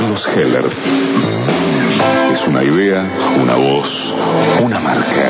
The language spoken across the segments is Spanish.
Carlos Heller. Es una idea, una voz, una marca.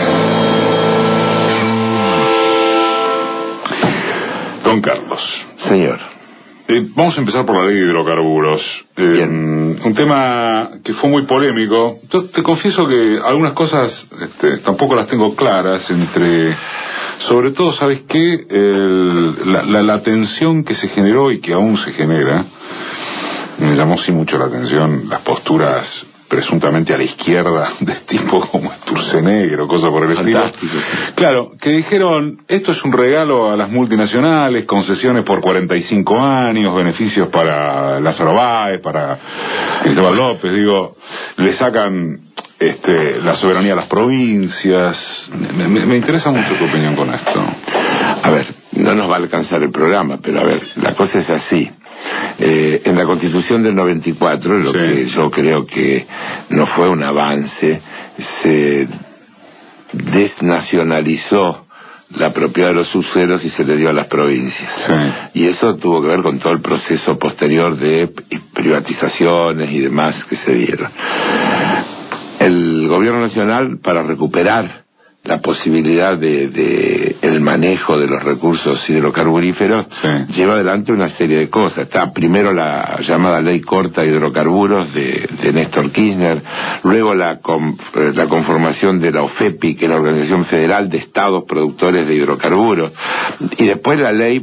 Don Carlos. Señor. Vamos a empezar por la ley de hidrocarburos. Un tema que fue muy polémico. Yo te confieso que algunas cosas tampoco las tengo claras sobre todo, ¿sabes qué? La tensión que se generó y que aún se genera. Me llamó sí mucho la atención las posturas presuntamente a la izquierda de tipo como Sturzenegger o cosas por el Fantástico. estilo. Claro, que dijeron, esto es un regalo a las multinacionales, concesiones por 45 años, beneficios para Lázaro Báez, para Cristóbal López, le sacan la soberanía a las provincias. Me interesa mucho tu opinión con esto. A ver, no nos va a alcanzar el programa, pero a ver, la cosa es así. En la Constitución del 94, lo que yo creo que no fue un avance, se desnacionalizó la propiedad de los subsuelos y se le dio a las provincias. Y eso tuvo que ver con todo el proceso posterior de privatizaciones y demás que se dieron. El gobierno nacional, para recuperar la posibilidad de el manejo de los recursos hidrocarburíferos, lleva adelante una serie de cosas. Está primero la llamada Ley Corta de Hidrocarburos de Néstor Kirchner, luego la conformación de la OFEPI, que es la Organización Federal de Estados Productores de Hidrocarburos, y después la Ley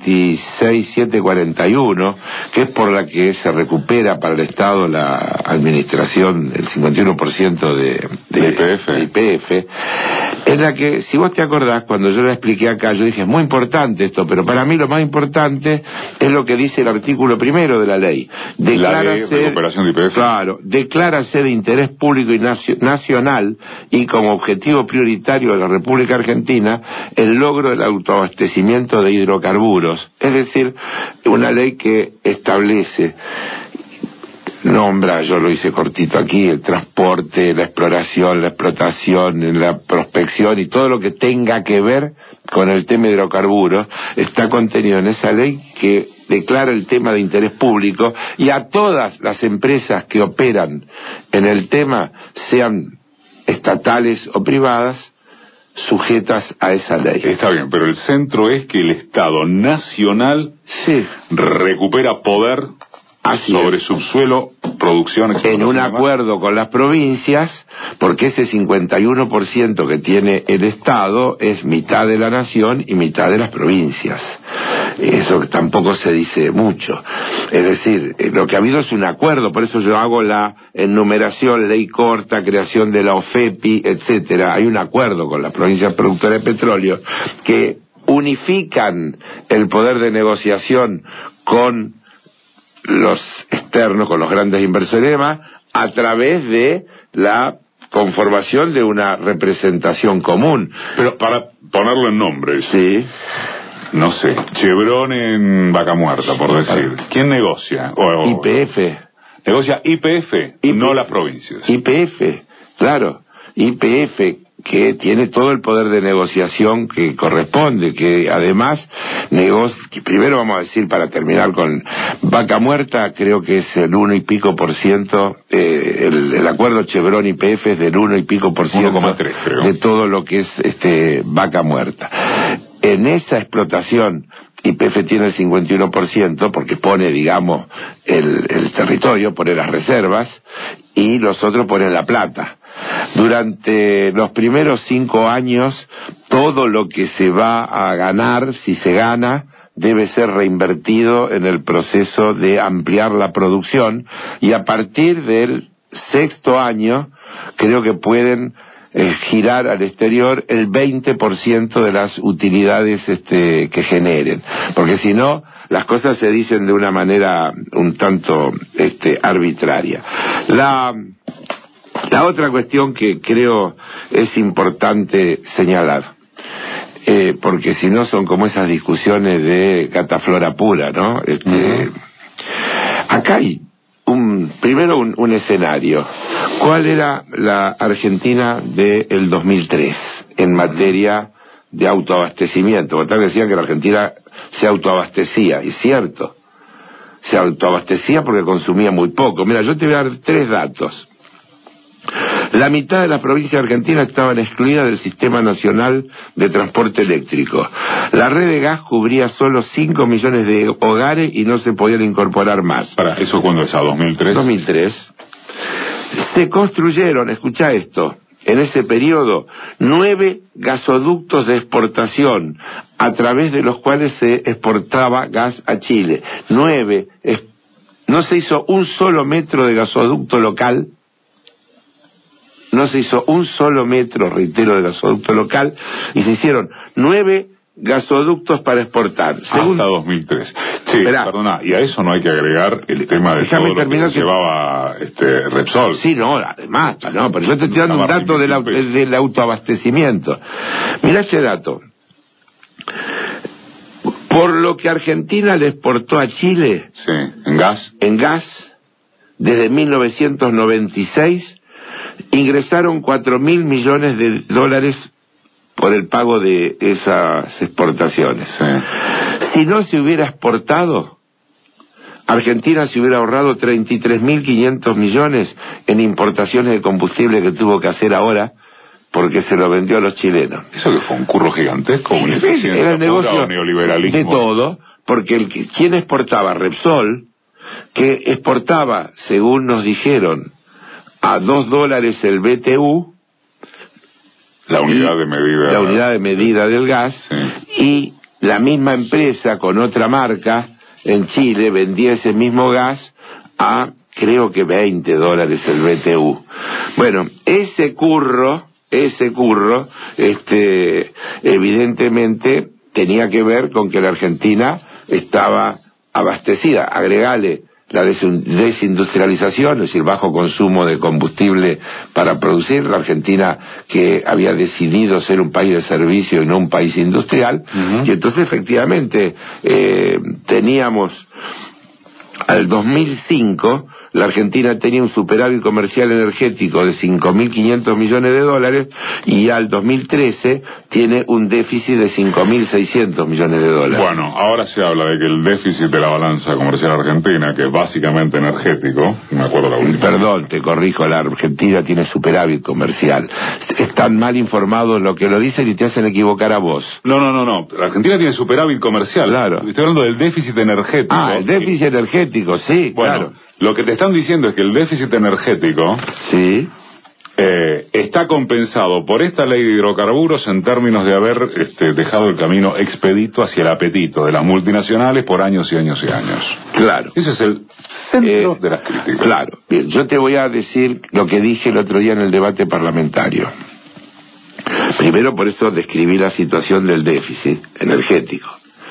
26741, que es por la que se recupera para el Estado la administración, el 51% de YPF. Es la que, si vos te acordás, cuando yo la expliqué acá, yo dije, es muy importante esto, pero para mí lo más importante es lo que dice el artículo primero de la ley. La ley de recuperación de YPF. Claro, declárase de interés público y nacional y como objetivo prioritario de la República Argentina el logro del autoabastecimiento de hidrocarburos. Es decir, una ley que establece, nombra, yo lo hice cortito aquí, el transporte, la exploración, la explotación, la prospección y todo lo que tenga que ver con el tema de hidrocarburos está contenido en esa ley que declara el tema de interés público, y a todas las empresas que operan en el tema, sean estatales o privadas, sujetas a esa ley. Está bien, pero el centro es que el Estado nacional recupera poder sobre subsuelo, producción, en un acuerdo con las provincias, porque ese 51% que tiene el Estado es mitad de la nación y mitad de las provincias. Eso tampoco se dice mucho. Es decir, lo que ha habido es un acuerdo, por eso yo hago la enumeración, ley corta, creación de la OFEPI, etcétera. Hay un acuerdo con las provincias productoras de petróleo que unifican el poder de negociación con los externos, con los grandes inversores y demás, a través de la conformación de una representación común. Pero para ponerlo en nombres, no sé, Chevron en Vaca Muerta, por decir, ¿quién negocia? YPF. Negocia YPF, no las provincias. YPF, claro, YPF, que tiene todo el poder de negociación que corresponde, que además primero vamos a decir, para terminar con Vaca Muerta, creo que es el 1 y pico por ciento, el acuerdo Chevron YPF es del 1 y pico por ciento 1,3 creo de todo lo que es Vaca Muerta. En esa explotación YPF tiene el 51% porque pone, digamos, el territorio, pone las reservas, y los otros ponen la plata. Durante los primeros 5 años, todo lo que se va a ganar, si se gana, debe ser reinvertido en el proceso de ampliar la producción, y a partir del 6º año, creo que pueden girar al exterior el 20% de las utilidades que generen, porque si no las cosas se dicen de una manera un tanto arbitraria. La otra cuestión que creo es importante señalar, porque si no son como esas discusiones de cataflora pura, ¿no? Acá hay primero un escenario. ¿Cuál era la Argentina del 2003 en materia de autoabastecimiento? Porque decían que la Argentina se autoabastecía, y es cierto, se autoabastecía porque consumía muy poco. Mira, yo te voy a dar 3 datos. La mitad de las provincias argentinas estaban excluidas del Sistema Nacional de Transporte Eléctrico. La red de gas cubría solo 5 millones de hogares y no se podían incorporar más. ¿Eso cuándo es? ¿A 2003? 2003. Se construyeron, escucha esto, en ese periodo, 9 gasoductos de exportación, a través de los cuales se exportaba gas a Chile. 9. No se hizo un solo metro de gasoducto local. No se hizo un solo metro, reitero, de gasoducto local, y se hicieron 9 gasoductos para exportar. Hasta 2003. Sí, perdona, y a eso no hay que agregar el tema de todo lo que se llevaba Repsol. Sí, no, además, no, pero yo te estoy dando un dato del autoabastecimiento. Mirá este dato. Por lo que Argentina le exportó a Chile... Sí, en gas. En gas, desde 1996... ingresaron 4.000 millones de dólares por el pago de esas exportaciones. Sí. Si no se hubiera exportado, Argentina se hubiera ahorrado 33.500 millones en importaciones de combustible que tuvo que hacer ahora porque se lo vendió a los chilenos. Eso que fue un curro gigantesco, una ineficiencia era el negocio pura, o neoliberalismo. De todo, porque quien exportaba, Repsol, que exportaba, según nos dijeron, a $2 el BTU, la unidad de medida. La unidad de medida del gas, sí. Y la misma empresa con otra marca en Chile vendía ese mismo gas a creo que $20 el BTU. Bueno, ese curro, evidentemente tenía que ver con que la Argentina estaba abastecida. Agregale la desindustrialización, es decir, bajo consumo de combustible para producir, la Argentina que había decidido ser un país de servicio y no un país industrial, y entonces efectivamente teníamos al 2005, la Argentina tenía un superávit comercial energético de 5.500 millones de dólares y al 2013 tiene un déficit de 5.600 millones de dólares. Bueno, ahora se habla de que el déficit de la balanza comercial argentina, que es básicamente energético, me acuerdo la última. Perdón, te corrijo, la Argentina tiene superávit comercial. Están mal informados lo que lo dicen y te hacen equivocar a vos. No. La Argentina tiene superávit comercial. Claro. Estoy hablando del déficit energético. Ah, el déficit energético, sí, bueno, claro. Lo que te están diciendo es que el déficit energético sí. Está compensado por esta ley de hidrocarburos en términos de haber dejado el camino expedito hacia el apetito de las multinacionales por años y años y años. Claro. Ese es el centro de las críticas. Claro. Bien, yo te voy a decir lo que dije el otro día en el debate parlamentario. Primero, por eso describí la situación del déficit energético.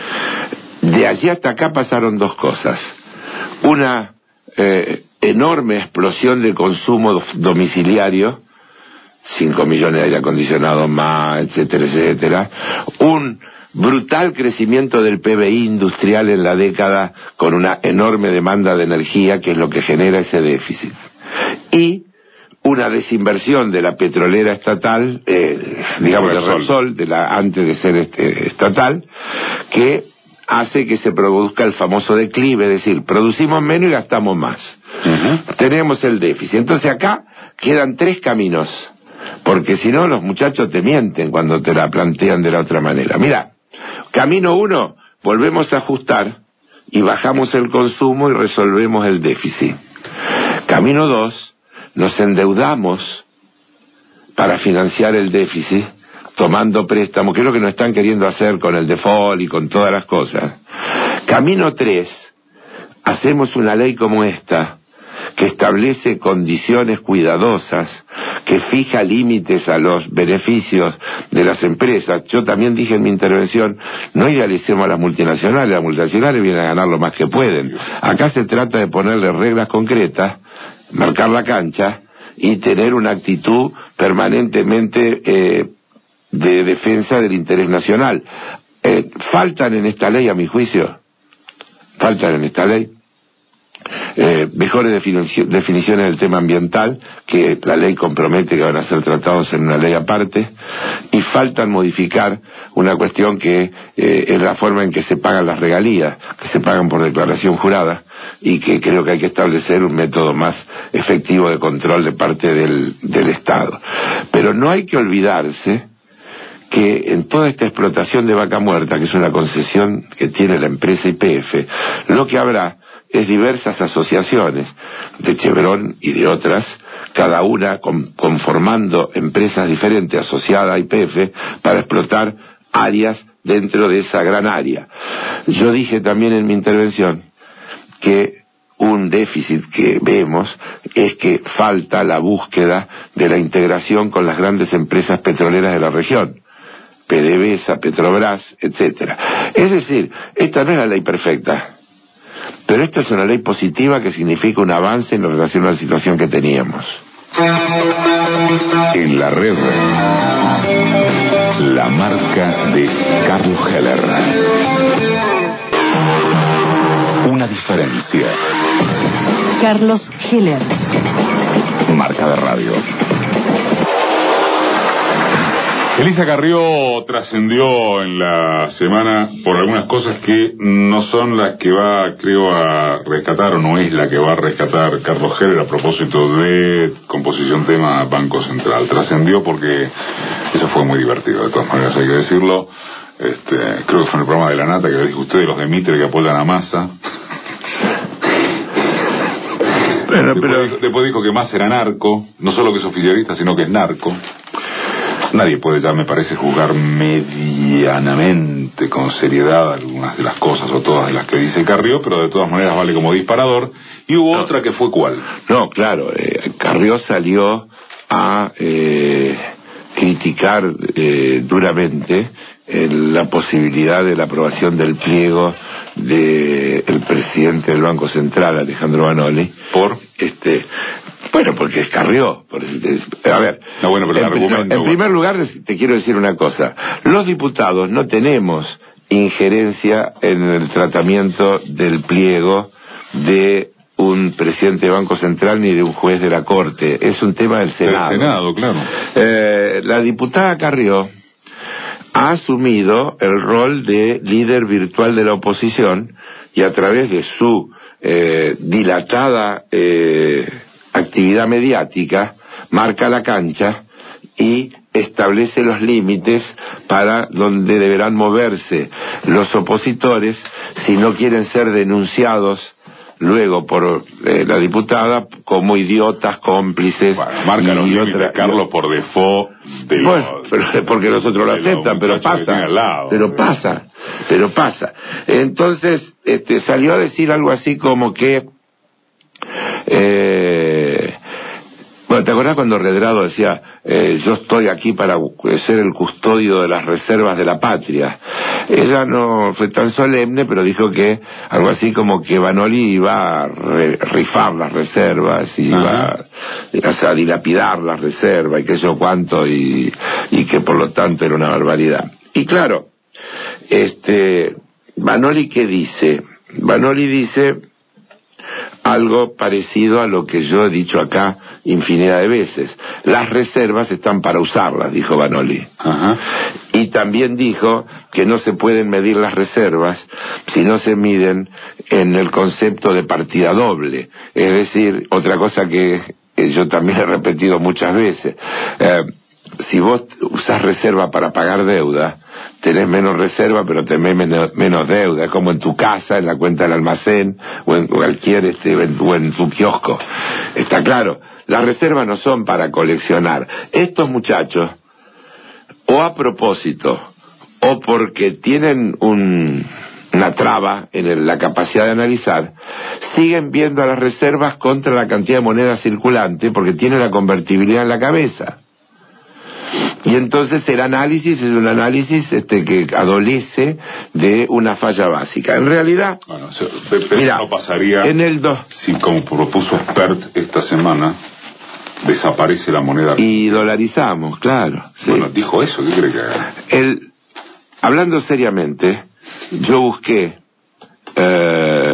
De allí hasta acá pasaron 2 cosas. Una enorme explosión de consumo domiciliario, 5 millones de aire acondicionado más, etcétera, etcétera. Un brutal crecimiento del PBI industrial en la década con una enorme demanda de energía, que es lo que genera ese déficit. Y una desinversión de la petrolera estatal, digamos de Repsol, antes de ser estatal, que hace que se produzca el famoso declive, es decir, producimos menos y gastamos más. Tenemos el déficit. Entonces acá quedan 3 caminos, porque si no los muchachos te mienten cuando te la plantean de la otra manera. Mira, camino 1, volvemos a ajustar y bajamos el consumo y resolvemos el déficit. Camino 2, nos endeudamos para financiar el déficit, tomando préstamos, que es lo que nos están queriendo hacer con el default y con todas las cosas. Camino 3, hacemos una ley como esta, que establece condiciones cuidadosas, que fija límites a los beneficios de las empresas. Yo también dije en mi intervención, no idealicemos a las multinacionales vienen a ganar lo más que pueden. Acá se trata de ponerle reglas concretas, marcar la cancha y tener una actitud permanentemente de defensa del interés nacional. Faltan en esta ley, a mi juicio, mejores definiciones del tema ambiental, que la ley compromete que van a ser tratados en una ley aparte, y faltan modificar una cuestión que es la forma en que se pagan las regalías, que se pagan por declaración jurada, y que creo que hay que establecer un método más efectivo de control de parte del Estado. Pero no hay que olvidarse que en toda esta explotación de Vaca Muerta, que es una concesión que tiene la empresa YPF, lo que habrá es diversas asociaciones de Chevron y de otras, cada una conformando empresas diferentes asociadas a YPF para explotar áreas dentro de esa gran área. Yo dije también en mi intervención que un déficit que vemos es que falta la búsqueda de la integración con las grandes empresas petroleras de la región, PDVSA, Petrobras, etcétera. Es decir, esta no es la ley perfecta, pero esta es una ley positiva que significa un avance en relación a la situación que teníamos. En la red, la marca de Carlos Heller. Una diferencia. Carlos Heller. Marca de radio. Elisa Carrió trascendió en la semana por algunas cosas que no son las que va, creo, a rescatar, o no es la que va a rescatar Carlos Heller a propósito de composición tema Banco Central. Trascendió porque eso fue muy divertido, de todas maneras hay que decirlo. Creo que fue en el programa de La Nata que le dijo usted, los de Mitre que apoyan a Massa. Bueno, después dijo que Massa era narco, no solo que es oficialista, sino que es narco. Nadie puede ya, me parece, juzgar medianamente con seriedad algunas de las cosas o todas de las que dice Carrió, pero de todas maneras vale como disparador. Y hubo otra que fue ¿cuál? No, claro, Carrió salió a criticar duramente la posibilidad de la aprobación del pliego del presidente del Banco Central, Alejandro Vanoli. ¿Por? Bueno, porque es Carrió. A ver, no, bueno, pero en primer lugar te quiero decir una cosa. Los diputados no tenemos injerencia en el tratamiento del pliego de un presidente de Banco Central ni de un juez de la Corte. Es un tema del Senado. Del Senado, claro. La diputada Carrió ha asumido el rol de líder virtual de la oposición y a través de su dilatada actividad mediática marca la cancha y establece los límites para donde deberán moverse los opositores si no quieren ser denunciados luego por la diputada como idiotas cómplices. Bueno, marca los límites, Carlos, por default. Bueno, pero porque los otros lo aceptan, pero pasa. Entonces, salió a decir algo así como que bueno, ¿te acordás cuando Redrado decía yo estoy aquí para ser el custodio de las reservas de la patria? Ella no fue tan solemne, pero dijo que algo así como que Vanoli iba a rifar las reservas y iba a dilapidar las reservas y qué sé yo cuánto, y que por lo tanto era una barbaridad. Y claro, Vanoli, ¿qué dice? Vanoli dice algo parecido a lo que yo he dicho acá infinidad de veces. Las reservas están para usarlas, dijo Vanoli. Y también dijo que no se pueden medir las reservas si no se miden en el concepto de partida doble. Es decir, otra cosa que yo también he repetido muchas veces. Si vos usás reserva para pagar deuda, tenés menos reserva, pero tenés menos deuda. Es como en tu casa, en la cuenta del almacén, o en cualquier, o en tu kiosco. Está claro, las reservas no son para coleccionar. Estos muchachos, o a propósito, o porque tienen una traba en la capacidad de analizar, siguen viendo a las reservas contra la cantidad de moneda circulante, porque tienen la convertibilidad en la cabeza. Y entonces el análisis es un análisis que adolece de una falla básica. En realidad, bueno, mira, no pasaría si, como propuso Expert esta semana, desaparece la moneda. Y dolarizamos, claro. Sí. Bueno, dijo eso, ¿qué cree que haga? Hablando seriamente, yo busqué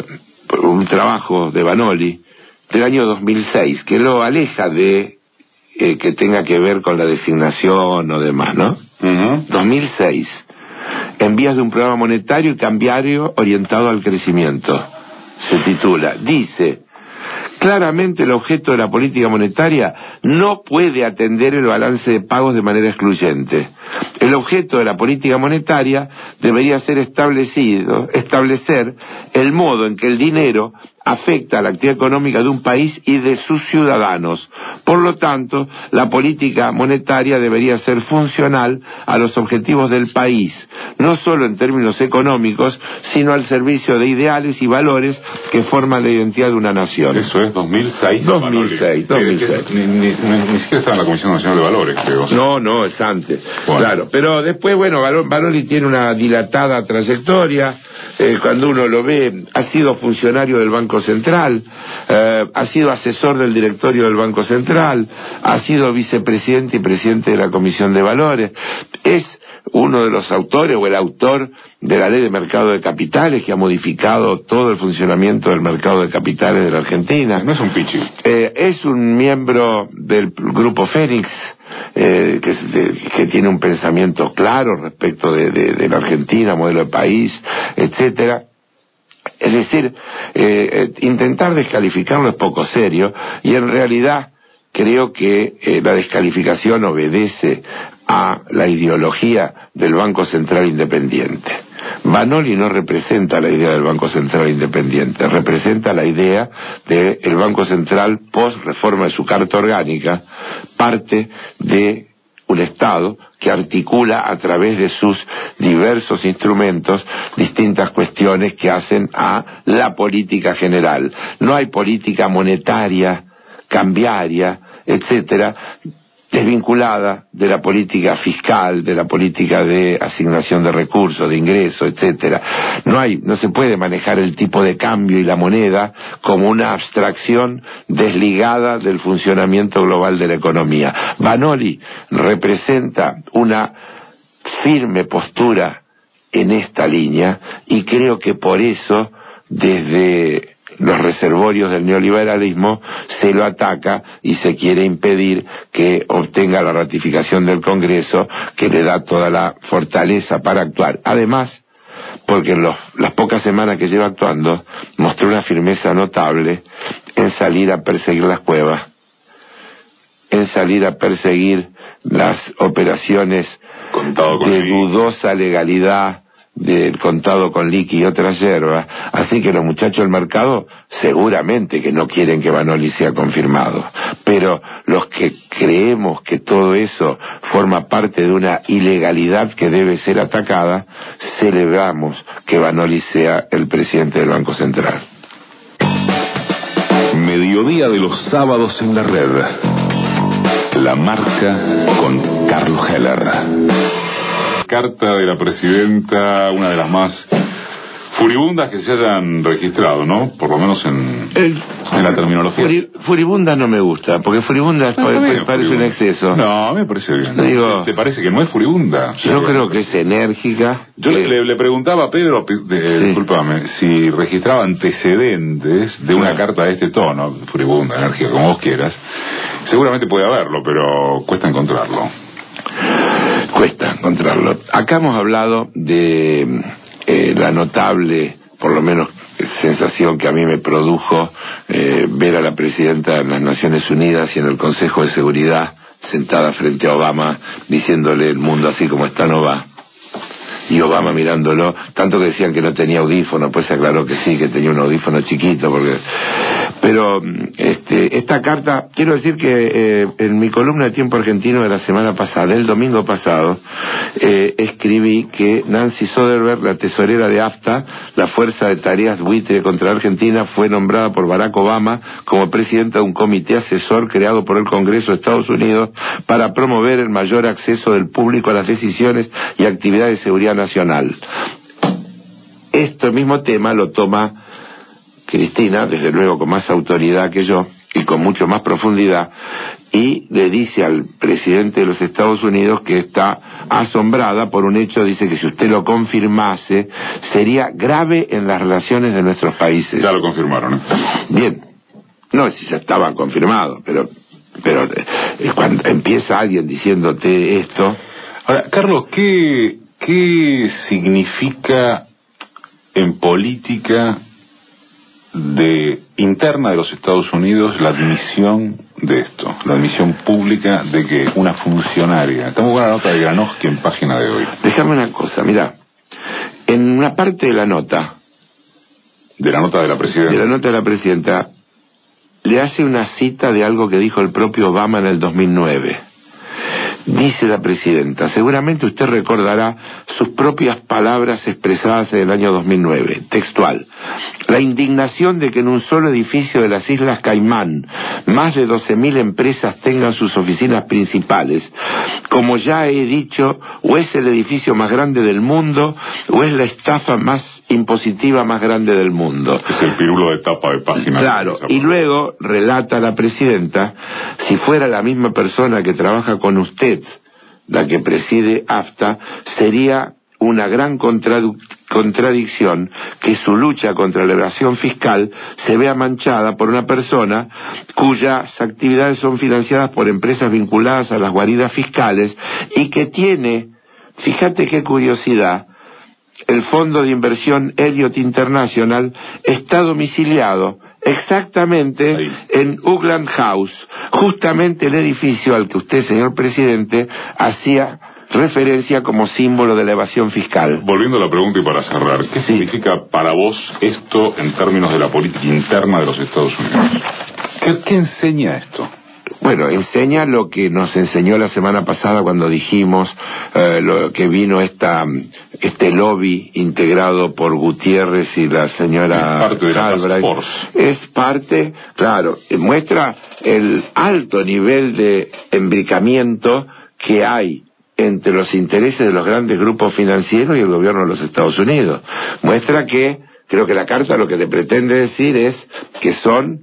un trabajo de Vanoli del año 2006, que lo aleja de que tenga que ver con la designación o demás, ¿no? 2006, en vías de un programa monetario y cambiario orientado al crecimiento, se titula. Dice: claramente el objeto de la política monetaria no puede atender el balance de pagos de manera excluyente. El objeto de la política monetaria debería ser establecer el modo en que el dinero afecta a la actividad económica de un país y de sus ciudadanos. Por lo tanto, la política monetaria debería ser funcional a los objetivos del país, no solo en términos económicos, sino al servicio de ideales y valores que forman la identidad de una nación. Eso es 2006. 2006. Ni siquiera estaba en la Comisión Nacional de Valores, creo. No, es antes. Bueno. Claro, pero después, bueno, Vanoli tiene una dilatada trayectoria. Cuando uno lo ve, ha sido funcionario del Banco Central, ha sido asesor del directorio del Banco Central, ha sido vicepresidente y presidente de la Comisión de Valores, es uno de los autores o el autor de la Ley de Mercado de Capitales, que ha modificado todo el funcionamiento del mercado de capitales de la Argentina. No es un pichi. Es un miembro del Grupo Fénix, que tiene un pensamiento claro respecto de la Argentina, modelo de país, etcétera. Es decir, intentar descalificarlo es poco serio, y en realidad creo que la descalificación obedece a la ideología del Banco Central Independiente. Vanoli no representa la idea del Banco Central Independiente, representa la idea del Banco Central post-reforma de su Carta Orgánica, parte de un Estado que articula a través de sus diversos instrumentos distintas cuestiones que hacen a la política general. No hay política monetaria, cambiaria, etcétera, desvinculada de la política fiscal, de la política de asignación de recursos, de ingresos, etcétera. No se puede manejar el tipo de cambio y la moneda como una abstracción desligada del funcionamiento global de la economía. Vanoli representa una firme postura en esta línea, y creo que por eso, desde los reservorios del neoliberalismo, se lo ataca y se quiere impedir que obtenga la ratificación del Congreso, que le da toda la fortaleza para actuar. Además, porque en las pocas semanas que lleva actuando, mostró una firmeza notable en salir a perseguir las cuevas, en salir a perseguir las operaciones de dudosa legalidad, del contado con liqui y otras hierbas. Así que los muchachos del mercado seguramente que no quieren que Vanoli sea confirmado, pero los que creemos que todo eso forma parte de una ilegalidad que debe ser atacada, celebramos que Vanoli sea el presidente del Banco Central. Mediodía de los sábados en la red. La marca con Carlos Heller. Carta de la presidenta, una de las más furibundas que se hayan registrado, ¿no? Por lo menos en la terminología. Furibunda no me gusta, porque furibunda parece un exceso. No, a mí me parece bien. Digo, ¿Te parece que no es furibunda? Yo creo que es enérgica. Yo le preguntaba a Pedro, discúlpame, si registraba antecedentes de una carta de este tono, furibunda, enérgica, como vos quieras. Seguramente puede haberlo, pero cuesta encontrarlo. Cuesta encontrarlo. Acá hemos hablado de la notable, por lo menos sensación que a mí me produjo ver a la presidenta de las Naciones Unidas y en el Consejo de Seguridad sentada frente a Obama diciéndole: el mundo así como está no va. Y Obama mirándolo, tanto que decían que no tenía audífono, pues se aclaró que sí, que tenía un audífono chiquito, pero esta carta, quiero decir que en mi columna de Tiempo Argentino de la semana pasada, del domingo pasado, escribí que Nancy Soderberg, la tesorera de AFTA, la Fuerza de Tareas Buitre contra Argentina, fue nombrada por Barack Obama como presidenta de un comité asesor creado por el Congreso de Estados Unidos para promover el mayor acceso del público a las decisiones y actividades de seguridad nacional. Este mismo tema lo toma Cristina, desde luego con más autoridad que yo, y con mucho más profundidad, y le dice al presidente de los Estados Unidos que está asombrada por un hecho. Dice que si usted lo confirmase sería grave en las relaciones de nuestros países. Ya lo confirmaron, ¿eh? Bien, no sé si ya estaban confirmados, pero cuando empieza alguien diciéndote esto. Ahora, Carlos, ¿qué significa en política interna de los Estados Unidos la admisión de esto, la admisión pública de que una funcionaria? Estamos con la nota de Granowski en página de hoy. Déjame una cosa, mira, en una parte de la nota de la nota de la presidenta, le hace una cita de algo que dijo el propio Obama en el 2009. Dice la presidenta: seguramente usted recordará sus propias palabras expresadas en el año 2009, textual: la indignación de que en un solo edificio de las Islas Caimán más de 12.000 empresas tengan sus oficinas principales. Como ya he dicho, o es el edificio más grande del mundo, o es la estafa más impositiva más grande del mundo. Es el pirulo de tapa de página. Claro, y luego relata la presidenta: si fuera la misma persona que trabaja con usted la que preside AFTA, sería una gran contradicción que su lucha contra la evasión fiscal se vea manchada por una persona cuyas actividades son financiadas por empresas vinculadas a las guaridas fiscales y que tiene, fíjate qué curiosidad, el fondo de inversión Elliott International está domiciliado exactamente ahí, en Oakland House, justamente el edificio al que usted, señor presidente, hacía referencia como símbolo de la evasión fiscal. Volviendo a la pregunta y para cerrar, ¿qué significa para vos esto en términos de la política interna de los Estados Unidos? ¿Qué enseña esto? Bueno, enseña lo que nos enseñó la semana pasada cuando dijimos lo que vino este lobby integrado por Gutiérrez y la señora parte de la Task Force. Es parte, claro, muestra el alto nivel de embricamiento que hay entre los intereses de los grandes grupos financieros y el gobierno de los Estados Unidos. Muestra que, creo que la carta lo que le pretende decir es que son...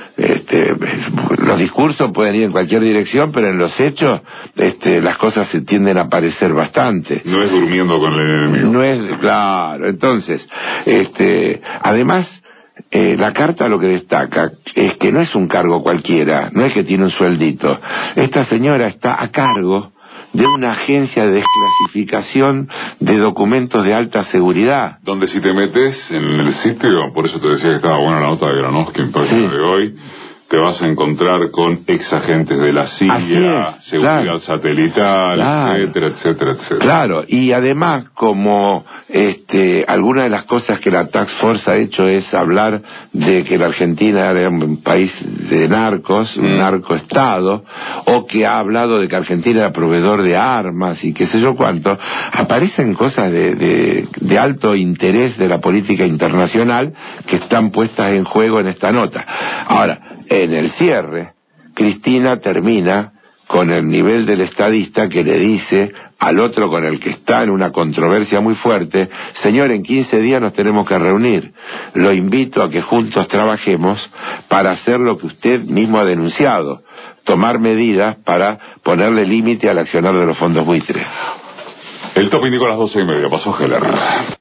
los discursos pueden ir en cualquier dirección, pero en los hechos las cosas se tienden a parecer bastante. No es durmiendo con el enemigo. No es, claro. Entonces, además, la carta lo que destaca es que no es un cargo cualquiera, no es que tiene un sueldito. Esta señora está a cargo de una agencia de desclasificación de documentos de alta seguridad. Donde si te metes en el sitio, por eso te decía que estaba buena la nota de Granowski en página de hoy, te vas a encontrar con ex agentes de la CIA, seguridad satelital, etcétera, etcétera, etcétera. Claro, y además, como alguna de las cosas que la Task Force ha hecho es hablar de que la Argentina era un país de narcos, un narcoestado, o que ha hablado de que Argentina era proveedor de armas y qué sé yo cuánto, aparecen cosas de alto interés de la política internacional que están puestas en juego en esta nota. Ahora, en el cierre, Cristina termina con el nivel del estadista que le dice al otro con el que está en una controversia muy fuerte: señor, en 15 días nos tenemos que reunir. Lo invito a que juntos trabajemos para hacer lo que usted mismo ha denunciado, tomar medidas para ponerle límite al accionar de los fondos buitres. El top indicó a las 12:30, pasó Heller.